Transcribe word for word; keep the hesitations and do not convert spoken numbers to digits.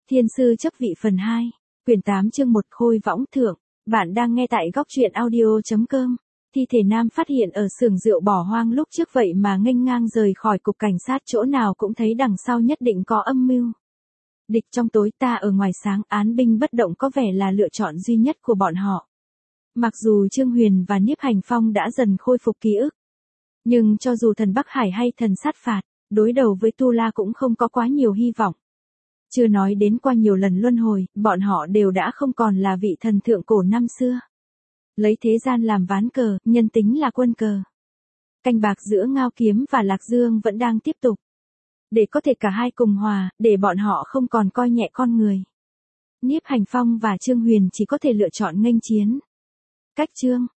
Thiên sư chấp vị phần hai, quyển tám chương một Khôi võng thượng, bạn đang nghe tại góc truyện audio chấm com. Thi thể nam phát hiện ở xưởng rượu bỏ hoang lúc trước vậy mà nghênh ngang rời khỏi cục cảnh sát, chỗ nào cũng thấy đằng sau nhất định có âm mưu. Địch trong tối ta ở ngoài sáng, án binh bất động có vẻ là lựa chọn duy nhất của bọn họ. Mặc dù Trương Huyền và Niếp Hành Phong đã dần khôi phục ký ức, nhưng cho dù thần Bắc Hải hay thần sát phạt, đối đầu với Tu La cũng không có quá nhiều hy vọng. Chưa nói đến qua nhiều lần luân hồi, bọn họ đều đã không còn là vị thần thượng cổ năm xưa. Lấy thế gian làm ván cờ, nhân tính là quân cờ. Canh bạc giữa Ngao Kiếm và Lạc Dương vẫn đang tiếp tục. Để có thể cả hai cùng hòa, để bọn họ không còn coi nhẹ con người, Niếp Hành Phong và Trương Huyền chỉ có thể lựa chọn nghênh chiến. Cách chương,